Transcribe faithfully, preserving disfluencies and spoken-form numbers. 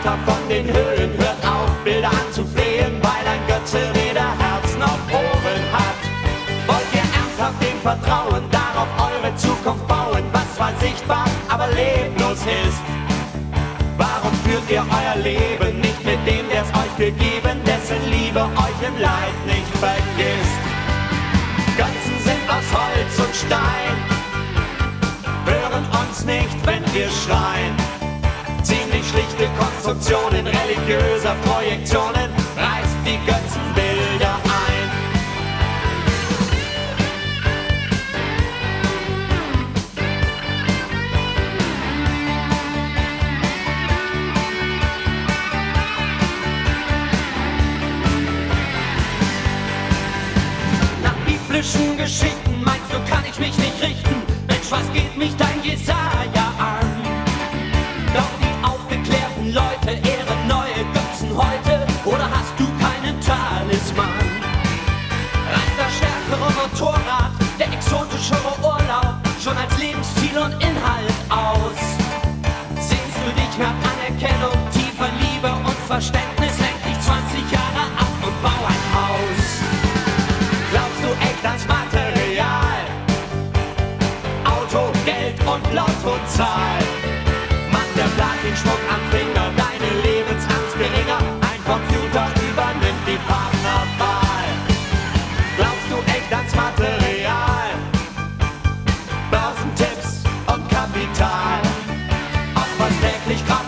runter von den Höhen, hört auf, Bilder anzuflehen, weil ein Götze weder Herz noch Ohren hat. Wollt ihr ernsthaft dem Vertrauen, darauf eure Zukunft bauen, was zwar sichtbar, aber leblos ist? Warum führt ihr euer Leben nicht mit dem, der's euch gegeben, dessen Liebe euch im Leid nicht vergisst? Götzen sind aus Holz und Stein, hören uns nicht, wenn wir schreien. Ziemlich schlichte Konstruktionen religiöser Projektionen reißt die Götzenbilder ein. Nach biblischen Geschichten meinst du, kann ich mich nicht richten? Mensch, was geht mich dein Jesaja an? Doch die aufgeklärten Leute ehren neue Götzen heute, oder hast du keinen Talisman? Reicht das stärkere Motorrad, der exotischere Urlaub schon als Lebensziel und Inhalt aus? Sehnst du dich nach Anerkennung, tiefer Liebe und Verständnis? Lenk dich zwanzig Jahre ab und bau ein Haus. Glaubst du echt ans Material? Auto, Geld und Lottozahl. Macht der Platin-Schmuck am Finger deine Lebensangst geringer? Ein Computer übernimmt die Partnerwahl. Glaubst du echt ans Material? Börsentipps und Kapital. Opferst täglich Kraft